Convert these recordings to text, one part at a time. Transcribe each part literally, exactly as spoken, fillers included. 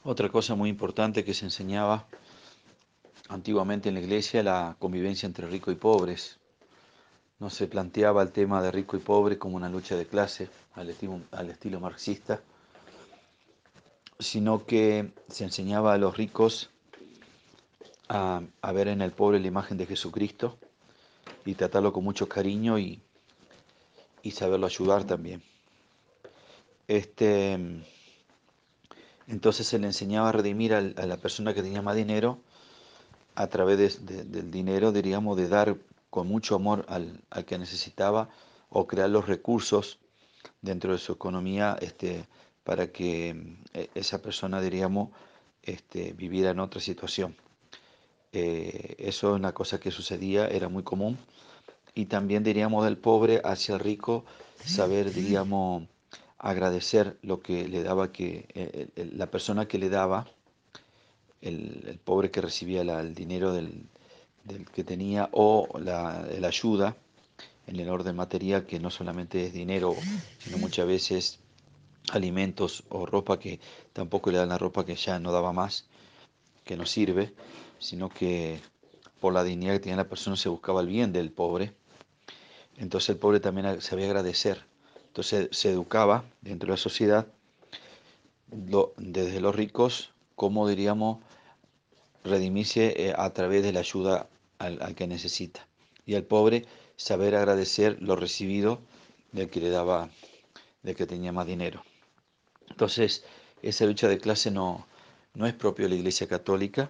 Otra cosa muy importante que se enseñaba antiguamente en la iglesia, la convivencia entre ricos y pobres. No se planteaba el tema de rico y pobre como una lucha de clase al estilo, al estilo marxista, sino que se enseñaba a los ricos a, a ver en el pobre la imagen de Jesucristo y tratarlo con mucho cariño y, y saberlo ayudar también. Este, entonces se le enseñaba a redimir al- a la persona que tenía más dinero a través de- de- del dinero, diríamos, de dar con mucho amor al, al que necesitaba o crear los recursos dentro de su economía este, para que eh, esa persona, diríamos, este, viviera en otra situación. Eh, eso es una cosa que sucedía, era muy común. Y también, diríamos, del pobre hacia el rico, saber, diríamos, agradecer lo que le daba, que eh, el- la persona que le daba, el, el pobre que recibía la- el dinero del, del que tenía o la, la ayuda en el orden material, que no solamente es dinero, sino muchas veces alimentos o ropa, que tampoco le dan la ropa que ya no daba más, que no sirve, sino que por la dignidad que tenía la persona se buscaba el bien del pobre. Entonces el pobre también sabía agradecer. Entonces se educaba dentro de la sociedad, lo- desde los ricos, cómo, diríamos, redimirse eh, a través de la ayuda al, al que necesita. Y al pobre saber agradecer lo recibido del que le daba, del que tenía más dinero. Entonces, esa lucha de clase no, no es propio de la Iglesia Católica,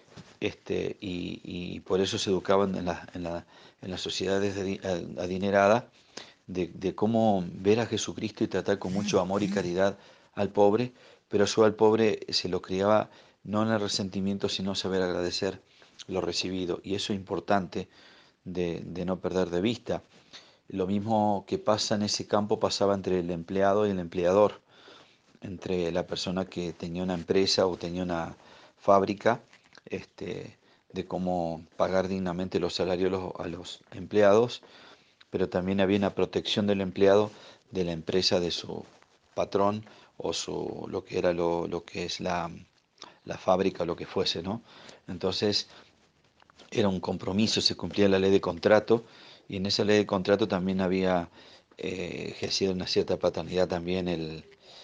este, y, y por eso se educaban en, la- en, la- en las sociedades adi- adineradas de, de cómo ver a Jesucristo y tratar con mucho amor y caridad al pobre, pero eso al pobre se lo criaba no en el resentimiento, sino saber agradecer lo recibido. Y eso es importante de, de no perder de vista. Lo mismo que pasa en ese campo pasaba entre el empleado y el empleador, entre la persona que tenía una empresa o tenía una fábrica, este, de cómo pagar dignamente los salarios a los, a los empleados, pero también había una protección del empleado de la empresa de su patrón o su, lo que era lo, lo que es la, la fábrica o lo que fuese, ¿no? Entonces era un compromiso, se cumplía la ley de contrato y en esa ley de contrato también había eh, ejercido una cierta paternidad también el,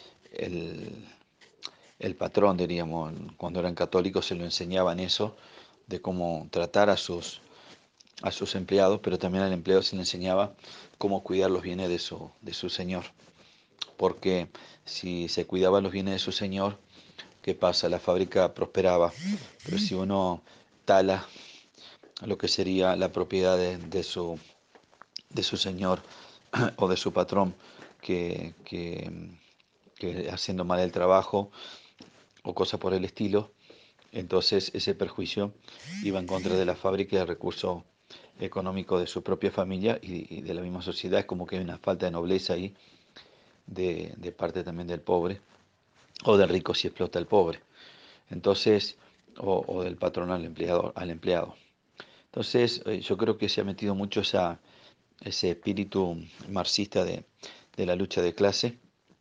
el, el patrón, diríamos, cuando eran católicos se lo enseñaban eso, de cómo tratar a sus, a sus empleados, pero también al empleado se le enseñaba cómo cuidar los bienes de su, de su señor. Porque si se cuidaban los bienes de su señor, ¿qué pasa? La fábrica prosperaba, pero si uno tala lo que sería la propiedad de, de su, de su señor o de su patrón, que, que, que haciendo mal el trabajo o cosas por el estilo, entonces ese perjuicio iba en contra de la fábrica y del recurso económico de su propia familia y, y de la misma sociedad. Es como que hay una falta de nobleza ahí de, de parte también del pobre o del rico si explota al pobre. Entonces, o, o del patrón al empleador, al empleado. Entonces, eh, yo creo que se ha metido mucho esa, ese espíritu marxista de, de la lucha de clase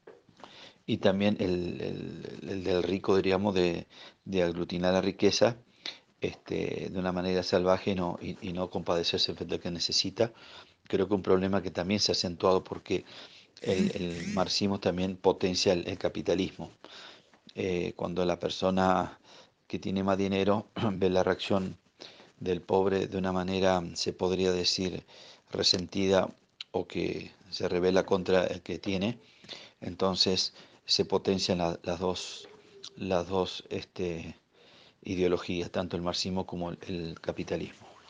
y también el, el- el del rico, diríamos, de, de aglutinar la riqueza este, de una manera salvaje y no, y, y no compadecerse del que necesita. Creo que un problema que también se ha acentuado porque el, el marxismo también potencia el, el capitalismo. Eh, cuando la persona que tiene más dinero ve la reacción del pobre de una manera, se podría decir, resentida o que se revela contra el que tiene, entonces se potencian la- las dos, las dos este, ideologías, tanto el marxismo como el, el capitalismo.